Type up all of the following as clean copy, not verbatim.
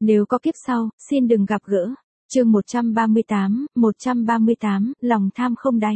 Nếu có kiếp sau, xin đừng gặp gỡ. Chương 138, lòng tham không đáy.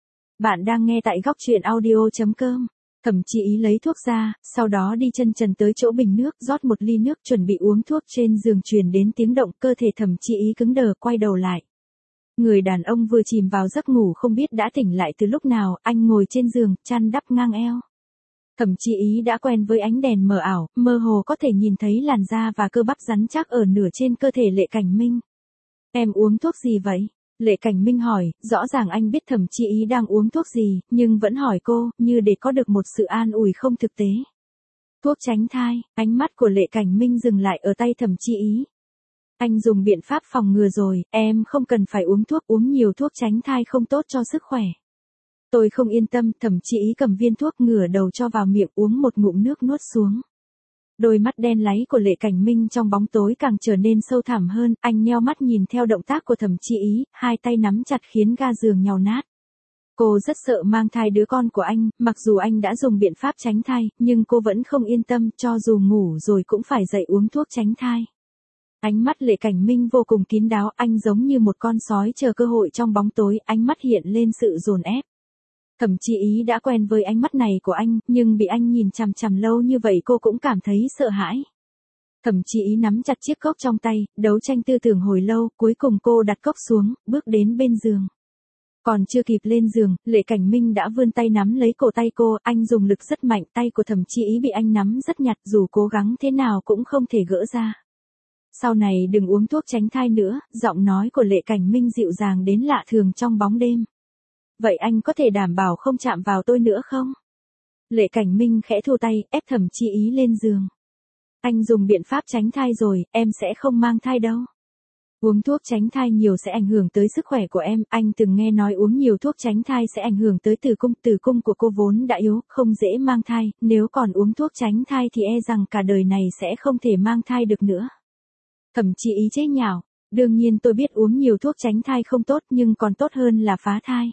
Bạn đang nghe tại góc truyện audio.com. Thẩm Chi Ý lấy thuốc ra, sau đó đi chân trần tới chỗ bình nước, rót một ly nước chuẩn bị uống thuốc. Trên giường truyền đến tiếng động, cơ thể Thẩm Chi Ý cứng đờ, quay đầu lại. Người đàn ông vừa chìm vào giấc ngủ không biết đã tỉnh lại từ lúc nào, anh ngồi trên giường, chăn đắp ngang eo. Thẩm Chi Ý đã quen với ánh đèn mờ ảo, mơ hồ có thể nhìn thấy làn da và cơ bắp rắn chắc ở nửa trên cơ thể Lệ Cảnh Minh. Em uống thuốc gì vậy? Lệ Cảnh Minh hỏi, rõ ràng anh biết Thẩm Chi Ý đang uống thuốc gì, nhưng vẫn hỏi cô, như để có được một sự an ủi không thực tế. Thuốc tránh thai, ánh mắt của Lệ Cảnh Minh dừng lại ở tay Thẩm Chi Ý. Anh dùng biện pháp phòng ngừa rồi, em không cần phải uống thuốc, uống nhiều thuốc tránh thai không tốt cho sức khỏe. Tôi không yên tâm, Thẩm Chi Ý cầm viên thuốc ngửa đầu cho vào miệng uống một ngụm nước nuốt xuống. Đôi mắt đen láy của Lệ Cảnh Minh trong bóng tối càng trở nên sâu thẳm hơn, anh nheo mắt nhìn theo động tác của Thẩm Chi Ý, hai tay nắm chặt khiến ga giường nhàu nát. Cô rất sợ mang thai đứa con của anh, mặc dù anh đã dùng biện pháp tránh thai, nhưng cô vẫn không yên tâm, cho dù ngủ rồi cũng phải dậy uống thuốc tránh thai. Ánh mắt Lệ Cảnh Minh vô cùng kín đáo, anh giống như một con sói chờ cơ hội trong bóng tối, ánh mắt hiện lên sự dồn ép. Thẩm Chi Ý đã quen với ánh mắt này của anh, nhưng bị anh nhìn chằm chằm lâu như vậy cô cũng cảm thấy sợ hãi. Thẩm Chi Ý nắm chặt chiếc cốc trong tay, đấu tranh tư tưởng hồi lâu, cuối cùng cô đặt cốc xuống, bước đến bên giường. Còn chưa kịp lên giường, Lệ Cảnh Minh đã vươn tay nắm lấy cổ tay cô, anh dùng lực rất mạnh, tay của Thẩm Chi Ý bị anh nắm rất nhặt, dù cố gắng thế nào cũng không thể gỡ ra. Sau này đừng uống thuốc tránh thai nữa, giọng nói của Lệ Cảnh Minh dịu dàng đến lạ thường trong bóng đêm. Vậy anh có thể đảm bảo không chạm vào tôi nữa không? Lệ Cảnh Minh khẽ thu tay, ép Thẩm Chi Ý lên giường. Anh dùng biện pháp tránh thai rồi, em sẽ không mang thai đâu. Uống thuốc tránh thai nhiều sẽ ảnh hưởng tới sức khỏe của em, anh từng nghe nói uống nhiều thuốc tránh thai sẽ ảnh hưởng tới tử cung của cô vốn đã yếu, không dễ mang thai, nếu còn uống thuốc tránh thai thì e rằng cả đời này sẽ không thể mang thai được nữa. Thẩm Chi Ý chế nhạo, đương nhiên tôi biết uống nhiều thuốc tránh thai không tốt nhưng còn tốt hơn là phá thai.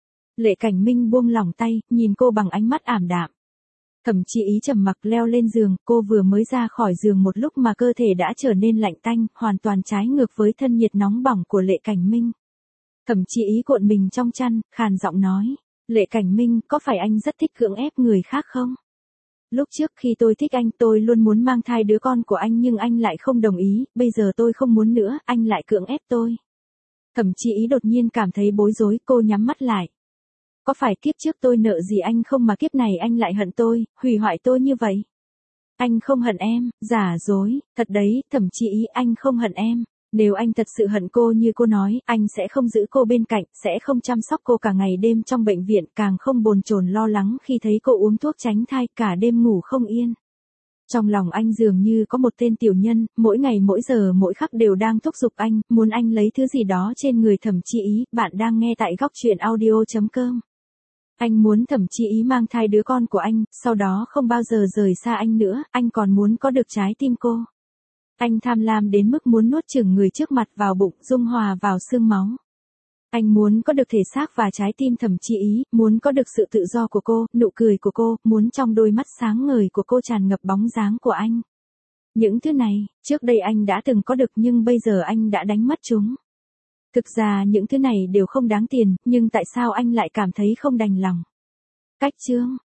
Lệ Cảnh Minh buông lỏng tay, nhìn cô bằng ánh mắt ảm đạm. Thẩm Chi Ý trầm mặc leo lên giường, cô vừa mới ra khỏi giường một lúc mà cơ thể đã trở nên lạnh tanh, hoàn toàn trái ngược với thân nhiệt nóng bỏng của Lệ Cảnh Minh. Thẩm Chi Ý cuộn mình trong chăn, khàn giọng nói, Lệ Cảnh Minh, có phải anh rất thích cưỡng ép người khác không? Lúc trước khi tôi thích anh tôi luôn muốn mang thai đứa con của anh nhưng anh lại không đồng ý, bây giờ tôi không muốn nữa, anh lại cưỡng ép tôi. Thẩm Chi Ý đột nhiên cảm thấy bối rối, cô nhắm mắt lại. Có phải kiếp trước tôi nợ gì anh không mà kiếp này anh lại hận tôi, hủy hoại tôi như vậy? Anh không hận em, giả dối, thật đấy, Thẩm Chi Ý, anh không hận em. Nếu anh thật sự hận cô như cô nói, anh sẽ không giữ cô bên cạnh, sẽ không chăm sóc cô cả ngày đêm trong bệnh viện, càng không bồn chồn lo lắng khi thấy cô uống thuốc tránh thai, cả đêm ngủ không yên. Trong lòng anh dường như có một tên tiểu nhân, mỗi ngày mỗi giờ mỗi khắc đều đang thúc giục anh, muốn anh lấy thứ gì đó trên người Thẩm Chi Ý. Bạn đang nghe tại góc truyện audio.com. Anh muốn Thẩm Chi Ý mang thai đứa con của anh, sau đó không bao giờ rời xa anh nữa, anh còn muốn có được trái tim cô. Anh tham lam đến mức muốn nuốt chửng người trước mặt vào bụng, dung hòa vào xương máu. Anh muốn có được thể xác và trái tim Thẩm Chi Ý, muốn có được sự tự do của cô, nụ cười của cô, muốn trong đôi mắt sáng ngời của cô tràn ngập bóng dáng của anh. Những thứ này, trước đây anh đã từng có được nhưng bây giờ anh đã đánh mất chúng. Thực ra những thứ này đều không đáng tiền, nhưng tại sao anh lại cảm thấy không đành lòng? Cách chương,